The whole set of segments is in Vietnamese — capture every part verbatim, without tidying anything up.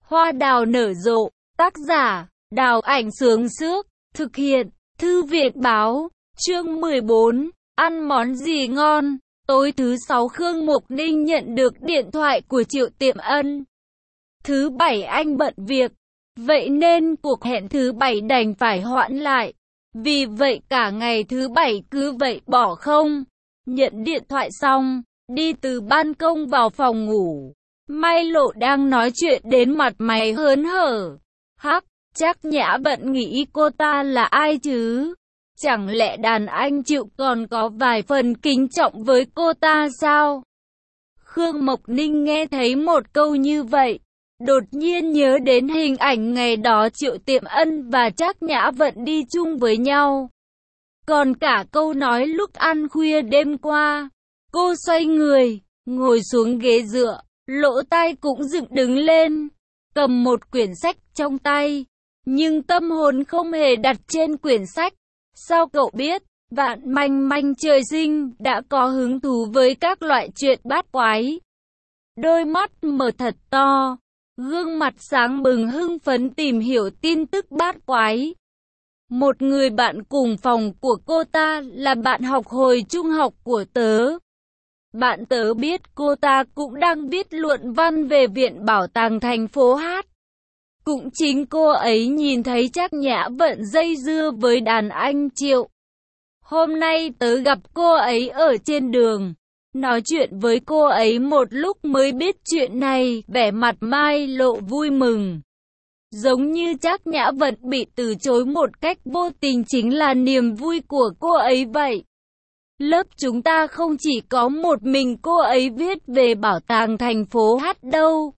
Hoa đào nở rộ, tác giả, Đào Ảnh Sướng Sước, thực hiện, Thư viện Báo, chương mười bốn, ăn món gì ngon? Tối thứ sáu Khương Mục Ninh nhận được điện thoại của Triệu Tiệm Ân. Thứ bảy anh bận việc, vậy nên cuộc hẹn thứ bảy đành phải hoãn lại. Vì vậy cả ngày thứ bảy cứ vậy bỏ không. Nhận điện thoại xong, đi từ ban công vào phòng ngủ. Mai Lộ đang nói chuyện đến mặt mày hớn hở. Hắc, chắc Nhã Vận nghĩ cô ta là ai chứ? Chẳng lẽ đàn anh Triệu còn có vài phần kính trọng với cô ta sao? Khương Mộc Ninh nghe thấy một câu như vậy, đột nhiên nhớ đến hình ảnh ngày đó Triệu Tiệm Ân và Trác Nhã Vận đi chung với nhau. Còn cả câu nói lúc ăn khuya đêm qua. Cô xoay người, ngồi xuống ghế dựa, lỗ tai cũng dựng đứng lên, cầm một quyển sách trong tay. Nhưng tâm hồn không hề đặt trên quyển sách. Sao cậu biết? Vạn Manh Manh trời sinh đã có hứng thú với các loại chuyện bát quái. Đôi mắt mở thật to, gương mặt sáng bừng hưng phấn tìm hiểu tin tức bát quái. Một người bạn cùng phòng của cô ta là bạn học hồi trung học của tớ. Bạn tớ biết cô ta cũng đang viết luận văn về Viện Bảo tàng thành phố Hát. Cũng chính cô ấy nhìn thấy Trác Nhã Vận dây dưa với đàn anh Triệu. Hôm nay tớ gặp cô ấy ở trên đường, nói chuyện với cô ấy một lúc mới biết chuyện này, vẻ mặt Mai Lộ vui mừng. Giống như Trác Nhã Vận bị từ chối một cách vô tình chính là niềm vui của cô ấy vậy. Lớp chúng ta không chỉ có một mình cô ấy viết về bảo tàng thành phố Hát đâu.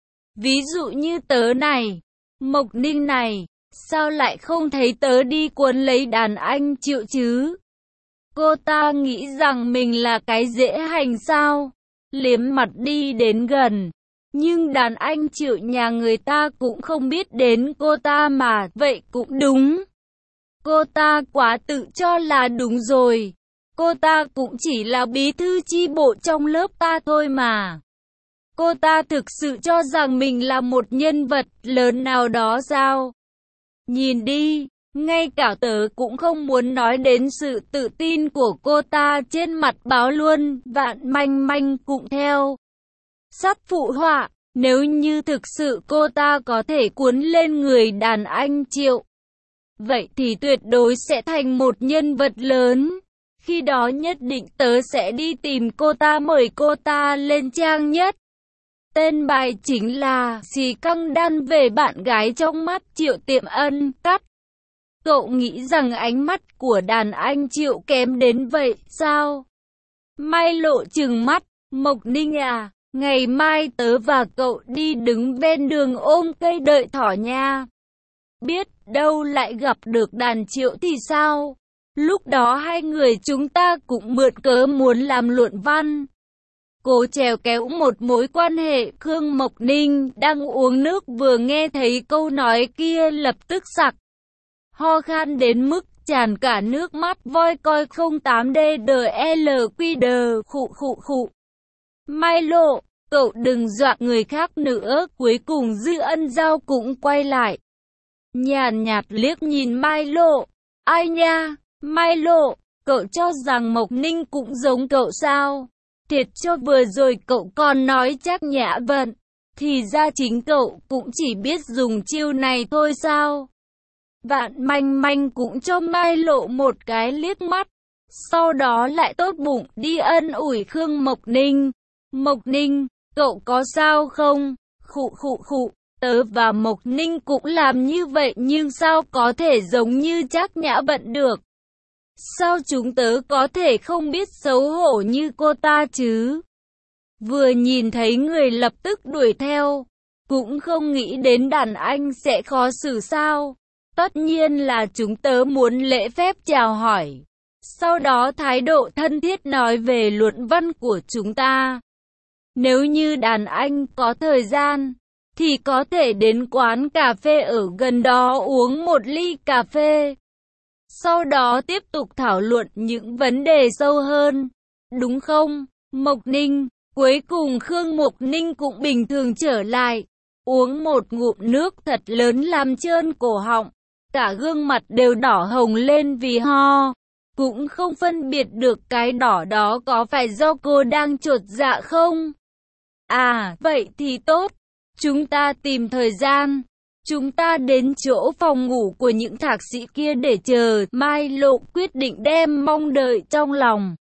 Ví dụ như tớ này, Mộc Ninh này, sao lại không thấy tớ đi cuốn lấy đàn anh Triệu chứ? Cô ta nghĩ rằng mình là cái dễ hành sao? Liếm mặt đi đến gần. Nhưng đàn anh Triệu nhà người ta cũng không biết đến cô ta mà, vậy cũng đúng. Cô ta quá tự cho là đúng rồi. Cô ta cũng chỉ là bí thư chi bộ trong lớp ta thôi mà. Cô ta thực sự cho rằng mình là một nhân vật lớn nào đó sao? Nhìn đi, ngay cả tớ cũng không muốn nói đến sự tự tin của cô ta trên mặt báo luôn, Vạn Manh Manh cũng theo. Sắp phụ họa, nếu như thực sự cô ta có thể cuốn lên người đàn anh Triệu, vậy thì tuyệt đối sẽ thành một nhân vật lớn. Khi đó nhất định tớ sẽ đi tìm cô ta mời cô ta lên trang nhất. Tên bài chính là xì căng đan về bạn gái trong mắt Triệu Tiệm Ân. Cắt. Cậu nghĩ rằng ánh mắt của đàn anh Triệu kém đến vậy sao? Mai Lộ trừng mắt. Mộc Ninh à, ngày mai tớ và cậu đi đứng bên đường ôm cây đợi thỏ nha. Biết đâu lại gặp được đàn Triệu thì sao? Lúc đó hai người chúng ta cũng mượn cớ muốn làm luận văn. Cố trèo kéo một mối quan hệ. Khương Mộc Ninh đang uống nước vừa nghe thấy câu nói kia lập tức sặc. Ho khan đến mức tràn cả nước mắt. Voi coi không tám D D L Q D khụ khụ khụ. Mai Lộ, cậu đừng dọa người khác nữa. Cuối cùng Dư Ân Giao cũng quay lại. Nhàn nhạt liếc nhìn Mai Lộ. Ai nha, Mai Lộ, cậu cho rằng Mộc Ninh cũng giống cậu sao? Thiệt cho vừa rồi cậu còn nói Trác Nhã Vận, thì ra chính cậu cũng chỉ biết dùng chiêu này thôi sao? Vạn Manh Manh cũng cho Mai Lộ một cái liếc mắt, sau đó lại tốt bụng đi ân ủi Khương Mộc Ninh. Mộc Ninh, cậu có sao không? Khụ khụ khụ, tớ và Mộc Ninh cũng làm như vậy nhưng sao có thể giống như Trác Nhã Vận được? Sao chúng tớ có thể không biết xấu hổ như cô ta chứ? Vừa nhìn thấy người lập tức đuổi theo, cũng không nghĩ đến đàn anh sẽ khó xử sao? Tất nhiên là chúng tớ muốn lễ phép chào hỏi. Sau đó thái độ thân thiết nói về luận văn của chúng ta. Nếu như đàn anh có thời gian, thì có thể đến quán cà phê ở gần đó uống một ly cà phê. Sau đó tiếp tục thảo luận những vấn đề sâu hơn. Đúng không, Mộc Ninh? Cuối cùng Khương Mộc Ninh cũng bình thường trở lại. uống một ngụm nước thật lớn làm trơn cổ họng, cả gương mặt đều đỏ hồng lên vì ho. Cũng không phân biệt được cái đỏ đó có phải do cô đang chột dạ không? À, vậy thì tốt. Chúng ta tìm thời gian. Chúng ta đến chỗ phòng ngủ của những thạc sĩ kia để chờ. Mai Lộ quyết định đem mong đợi trong lòng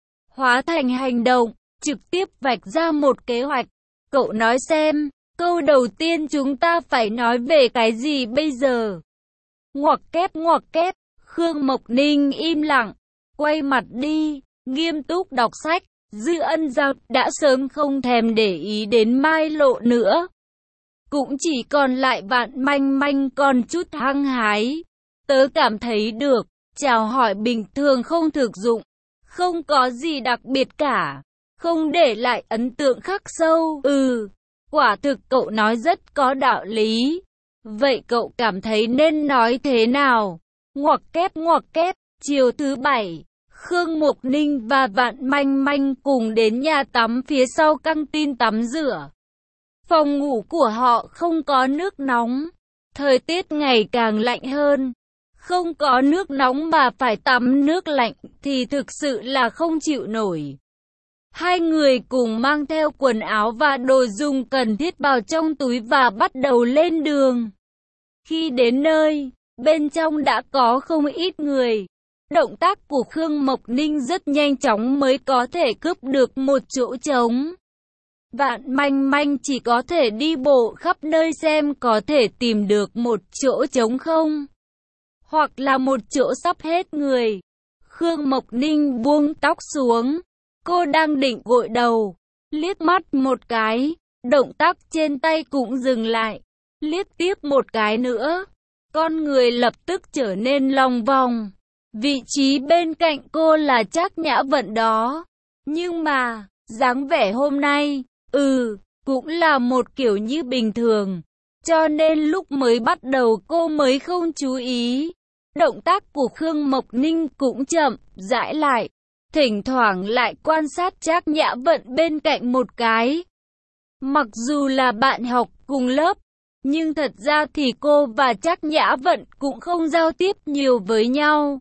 hóa thành hành động, trực tiếp vạch ra một kế hoạch. Cậu nói xem, câu đầu tiên chúng ta phải nói về cái gì bây giờ? Ngoặc kép ngoặc kép, Khương Mộc Ninh im lặng, quay mặt đi, nghiêm túc đọc sách. Dư Ân Giao đã sớm không thèm để ý đến Mai Lộ nữa. Cũng chỉ còn lại Vạn Manh Manh còn chút hăng hái. Tớ cảm thấy được, chào hỏi bình thường không thực dụng, không có gì đặc biệt cả, không để lại ấn tượng khắc sâu. Ừ, quả thực cậu nói rất có đạo lý. Vậy cậu cảm thấy nên nói thế nào? Ngoặc kép ngoặc kép, chiều thứ bảy, Khương Mộc Ninh và Vạn Manh Manh cùng đến nhà tắm phía sau căng tin tắm rửa. Phòng ngủ của họ không có nước nóng, thời tiết ngày càng lạnh hơn. Không có nước nóng mà phải tắm nước lạnh thì thực sự là không chịu nổi. Hai người cùng mang theo quần áo và đồ dùng cần thiết vào trong túi và bắt đầu lên đường. Khi đến nơi, bên trong đã có không ít người. Động tác của Khương Mộc Ninh rất nhanh chóng mới có thể cướp được một chỗ trống. Vạn Manh Manh chỉ có thể đi bộ khắp nơi xem có thể tìm được một chỗ trống không, hoặc là một chỗ sắp hết người. Khương Mộc Ninh buông tóc xuống, cô đang định gội đầu, liếc mắt một cái, động tác trên tay cũng dừng lại, liếc tiếp một cái nữa, con người lập tức trở nên lòng vòng. Vị trí bên cạnh cô là Trác Nhã Vận đó, nhưng mà dáng vẻ hôm nay, ừ, cũng là một kiểu như bình thường, cho nên lúc mới bắt đầu cô mới không chú ý. Động tác của Khương Mộc Ninh cũng chậm rãi lại, thỉnh thoảng lại quan sát Trác Nhã Vận bên cạnh một cái. Mặc dù là bạn học cùng lớp, nhưng thật ra thì cô và Trác Nhã Vận cũng không giao tiếp nhiều với nhau.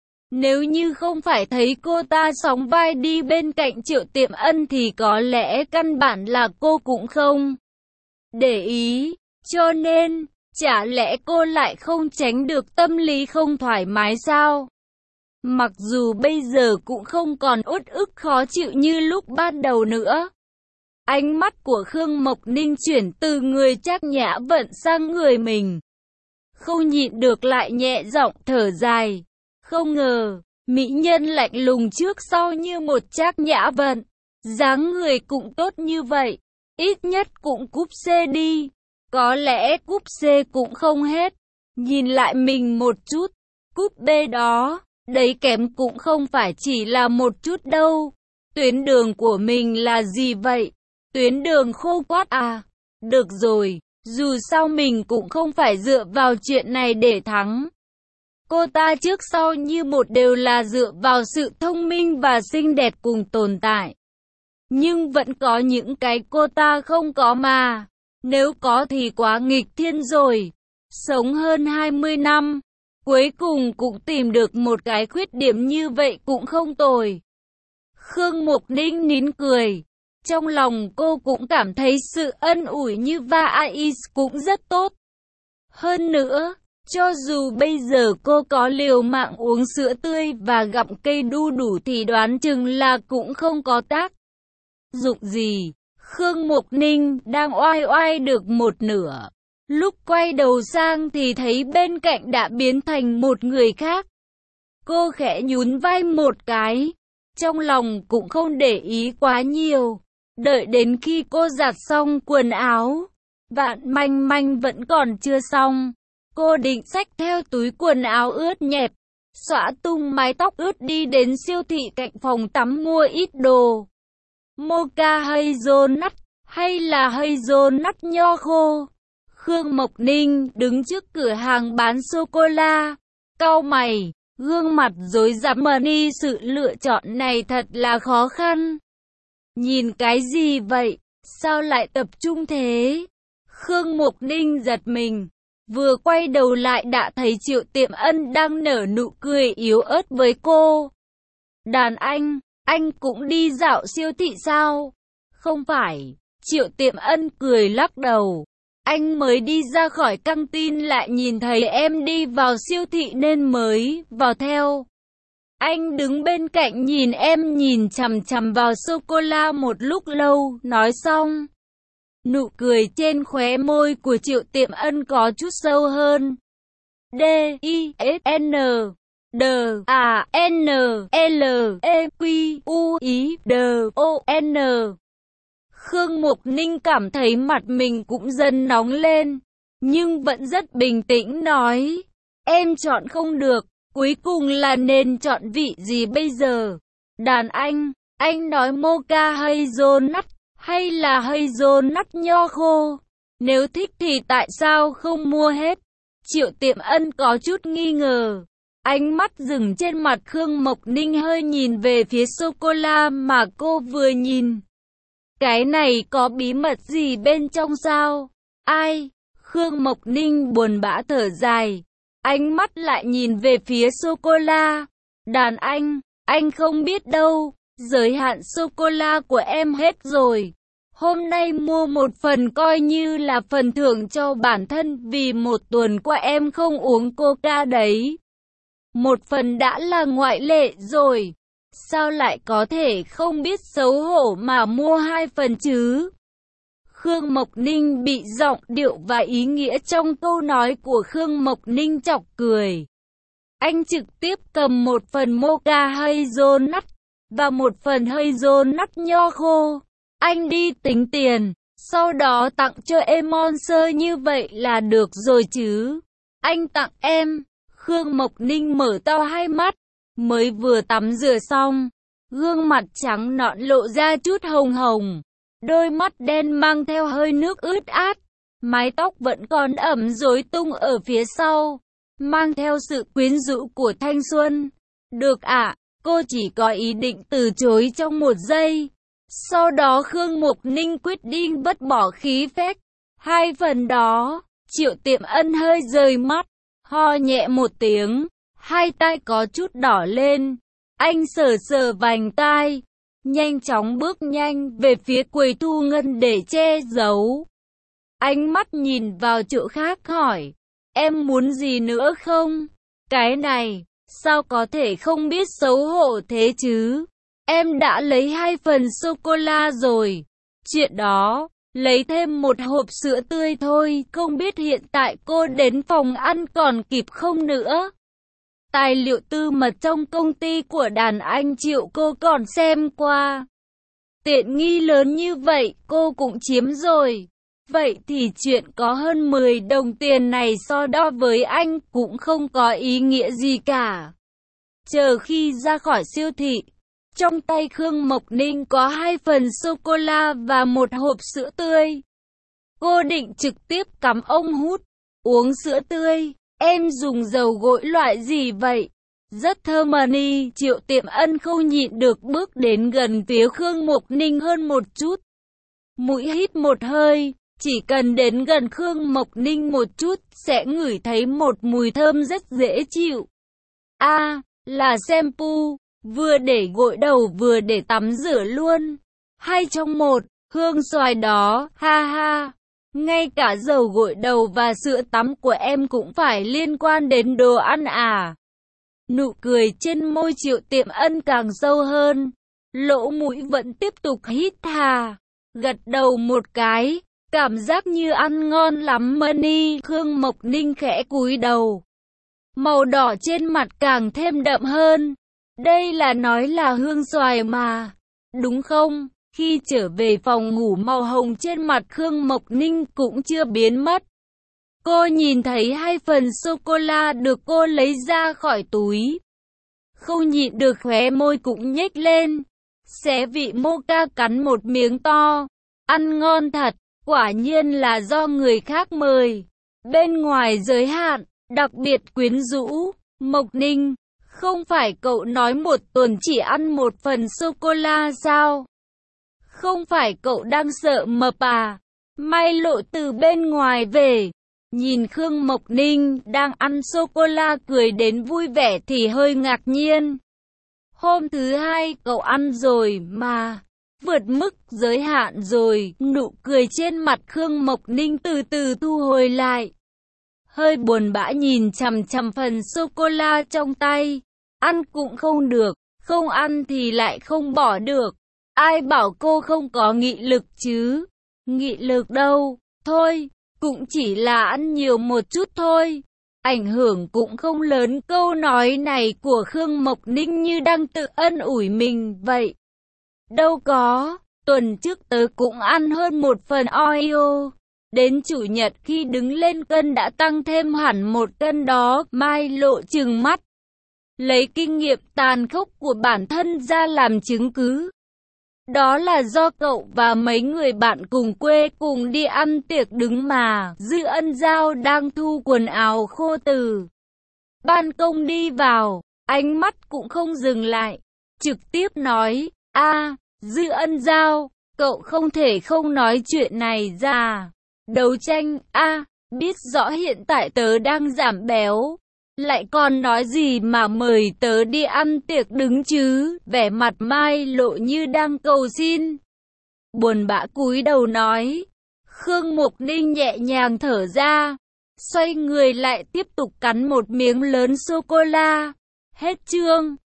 Nếu như không phải thấy cô ta sóng vai đi bên cạnh Triệu Tiệm Ân thì có lẽ căn bản là cô cũng không để ý, cho nên, chả lẽ cô lại không tránh được tâm lý không thoải mái sao? Mặc dù bây giờ cũng không còn uất ức khó chịu như lúc ban đầu nữa. Ánh mắt của Khương Mộc Ninh chuyển từ người Trác Nhã Vận sang người mình. Không nhịn được lại nhẹ giọng thở dài. Không ngờ, mỹ nhân lạnh lùng trước sau như một Trác Nhã Vận. Dáng người cũng tốt như vậy, ít nhất cũng cúp C đi. Có lẽ cúp C cũng không hết. Nhìn lại mình một chút, cúp B đó, đấy kém cũng không phải chỉ là một chút đâu. Tuyến đường của mình là gì vậy? Tuyến đường khô quắt à? Được rồi, dù sao mình cũng không phải dựa vào chuyện này để thắng. Cô ta trước sau như một đều là dựa vào sự thông minh và xinh đẹp cùng tồn tại. Nhưng vẫn có những cái cô ta không có mà. Nếu có thì quá nghịch thiên rồi. Sống hơn hai mươi năm, cuối cùng cũng tìm được một cái khuyết điểm như vậy cũng không tồi. Khương Mộc Ninh nín cười. Trong lòng cô cũng cảm thấy sự ân ủi như Vais cũng rất tốt. Hơn nữa, cho dù bây giờ cô có liều mạng uống sữa tươi và gặm cây đu đủ thì đoán chừng là cũng không có tác dụng gì. Khương Mộc Ninh đang oai oai được một nửa. Lúc quay đầu sang thì thấy bên cạnh đã biến thành một người khác. Cô khẽ nhún vai một cái. Trong lòng cũng không để ý quá nhiều. Đợi đến khi cô giặt xong quần áo, Vạn Manh Manh vẫn còn chưa xong. Cô định xách theo túi quần áo ướt nhẹp, xõa tung mái tóc ướt đi đến siêu thị cạnh phòng tắm mua ít đồ. Mocha hazelnut hay là hazelnut nho khô? Khương Mộc Ninh đứng trước cửa hàng bán sô-cô-la, cau mày, gương mặt rối rắm đi, sự lựa chọn này thật là khó khăn. Nhìn cái gì vậy? Sao lại tập trung thế? Khương Mục Ninh giật mình, vừa quay đầu lại đã thấy Triệu Tiệm Ân đang nở nụ cười yếu ớt với cô. Đàn anh, anh cũng đi dạo siêu thị sao? Không phải, Triệu Tiệm Ân cười lắc đầu. Anh mới đi ra khỏi căng tin lại nhìn thấy em đi vào siêu thị nên mới vào theo. Anh đứng bên cạnh nhìn em nhìn chằm chằm vào sô-cô-la một lúc lâu, nói xong. Nụ cười trên khóe môi của Triệu Tiệm Ân có chút sâu hơn. D, I, S, N, D, A, N, L, E, Q, U, I, D, O, N. Khương Mục Ninh cảm thấy mặt mình cũng dần nóng lên, nhưng vẫn rất bình tĩnh nói. Em chọn không được, cuối cùng là nên chọn vị gì bây giờ? Đàn anh, anh nói mocha hazelnut, hay là hazelnut nho khô? Nếu thích thì tại sao không mua hết? Triệu Tiệm Ân có chút nghi ngờ. Ánh mắt dừng trên mặt Khương Mộc Ninh hơi nhìn về phía sô-cô-la mà cô vừa nhìn. Cái này có bí mật gì bên trong sao? Ai? Khương Mộc Ninh buồn bã thở dài. Ánh mắt lại nhìn về phía sô-cô-la. Đàn anh, anh không biết đâu. Giới hạn sô-cô-la của em hết rồi. Hôm nay mua một phần coi như là phần thưởng cho bản thân vì một tuần qua em không uống coca đấy. Một phần đã là ngoại lệ rồi. Sao lại có thể không biết xấu hổ mà mua hai phần chứ? Khương Mộc Ninh bị giọng điệu và ý nghĩa trong câu nói của Khương Mộc Ninh chọc cười. Anh trực tiếp cầm một phần mocha hazelnut và một phần hazelnut nho khô. Anh đi tính tiền, sau đó tặng cho em Monster như vậy là được rồi chứ. Anh tặng em. Khương Mộc Ninh mở to hai mắt, mới vừa tắm rửa xong, gương mặt trắng nõn lộ ra chút hồng hồng, đôi mắt đen mang theo hơi nước ướt át, mái tóc vẫn còn ẩm rối tung ở phía sau, mang theo sự quyến rũ của thanh xuân. Được ạ, à, cô chỉ có ý định từ chối trong một giây. Sau đó Khương Mục Ninh quyết định vứt bỏ khí phách. Hai phần đó, Triệu Tiệm Ân hơi rời mắt, ho nhẹ một tiếng, hai tai có chút đỏ lên. Anh sờ sờ vành tai, nhanh chóng bước nhanh về phía quầy thu ngân để che giấu. Ánh mắt nhìn vào chỗ khác hỏi, em muốn gì nữa không? Cái này, sao có thể không biết xấu hổ thế chứ? Em đã lấy hai phần sô-cô-la rồi. Chuyện đó, lấy thêm một hộp sữa tươi thôi, không biết hiện tại cô đến phòng ăn còn kịp không nữa. Tài liệu tư mật trong công ty của đàn anh Triệu cô còn xem qua. Tiện nghi lớn như vậy cô cũng chiếm rồi. Vậy thì chuyện có hơn mười đồng tiền này so đo với anh cũng không có ý nghĩa gì cả. Chờ khi ra khỏi siêu thị, trong tay Khương Mộc Ninh có hai phần sô-cô-la và một hộp sữa tươi. Cô định trực tiếp cắm ông hút, uống sữa tươi. Em dùng dầu gội loại gì vậy? Rất thơm mà đi. Triệu Tiệm Ân không nhịn được bước đến gần phía Khương Mộc Ninh hơn một chút. Mũi hít một hơi, chỉ cần đến gần Khương Mộc Ninh một chút sẽ ngửi thấy một mùi thơm rất dễ chịu. A, à, là shampoo, vừa để gội đầu vừa để tắm rửa luôn. Hai trong một, hương xoài đó, ha ha. Ngay cả dầu gội đầu và sữa tắm của em cũng phải liên quan đến đồ ăn à? Nụ cười trên môi Triệu Tiệm Ân càng sâu hơn. Lỗ mũi vẫn tiếp tục hít hà. Gật đầu một cái. Cảm giác như ăn ngon lắm Money. Khương Mộc Ninh khẽ cúi đầu. Màu đỏ trên mặt càng thêm đậm hơn. Đây là nói là hương xoài mà. Đúng không? Khi trở về phòng ngủ màu hồng trên mặt Khương Mộc Ninh cũng chưa biến mất. Cô nhìn thấy hai phần sô-cô-la được cô lấy ra khỏi túi. Không nhịn được khóe môi cũng nhếch lên. Xé vị mocha cắn một miếng to. Ăn ngon thật, quả nhiên là do người khác mời. Bên ngoài giới hạn, đặc biệt quyến rũ. Mộc Ninh, không phải cậu nói một tuần chỉ ăn một phần sô-cô-la sao? Không phải cậu đang sợ mập à? Mai Lộ từ bên ngoài về, nhìn Khương Mộc Ninh đang ăn sô-cô-la cười đến vui vẻ thì hơi ngạc nhiên. Hôm thứ hai cậu ăn rồi mà, vượt mức giới hạn rồi, nụ cười trên mặt Khương Mộc Ninh từ từ thu hồi lại. Hơi buồn bã nhìn chằm chằm phần sô-cô-la trong tay, ăn cũng không được, không ăn thì lại không bỏ được. Ai bảo cô không có nghị lực chứ? Nghị lực đâu, thôi, cũng chỉ là ăn nhiều một chút thôi. Ảnh hưởng cũng không lớn. Câu nói này của Khương Mộc Ninh như đang tự ân ủi mình vậy. Đâu có, tuần trước tớ cũng ăn hơn một phần Oreo. Đến chủ nhật khi đứng lên cân đã tăng thêm hẳn một cân đó. Mai Lộ trừng mắt, lấy kinh nghiệm tàn khốc của bản thân ra làm chứng cứ. Đó là do cậu và mấy người bạn cùng quê cùng đi ăn tiệc đứng mà. Dư Ân Giao đang thu quần áo khô từ ban công đi vào, ánh mắt cũng không dừng lại, trực tiếp nói, a, Dư Ân Giao, cậu không thể không nói chuyện này ra. Đấu tranh, a, biết rõ hiện tại tớ đang giảm béo, lại còn nói gì mà mời tớ đi ăn tiệc đứng chứ. Vẻ mặt Mai Lộ như đang cầu xin. Buồn bã cúi đầu nói. Khương Mộc Ninh nhẹ nhàng thở ra, xoay người lại tiếp tục cắn một miếng lớn sô-cô-la. Hết chương.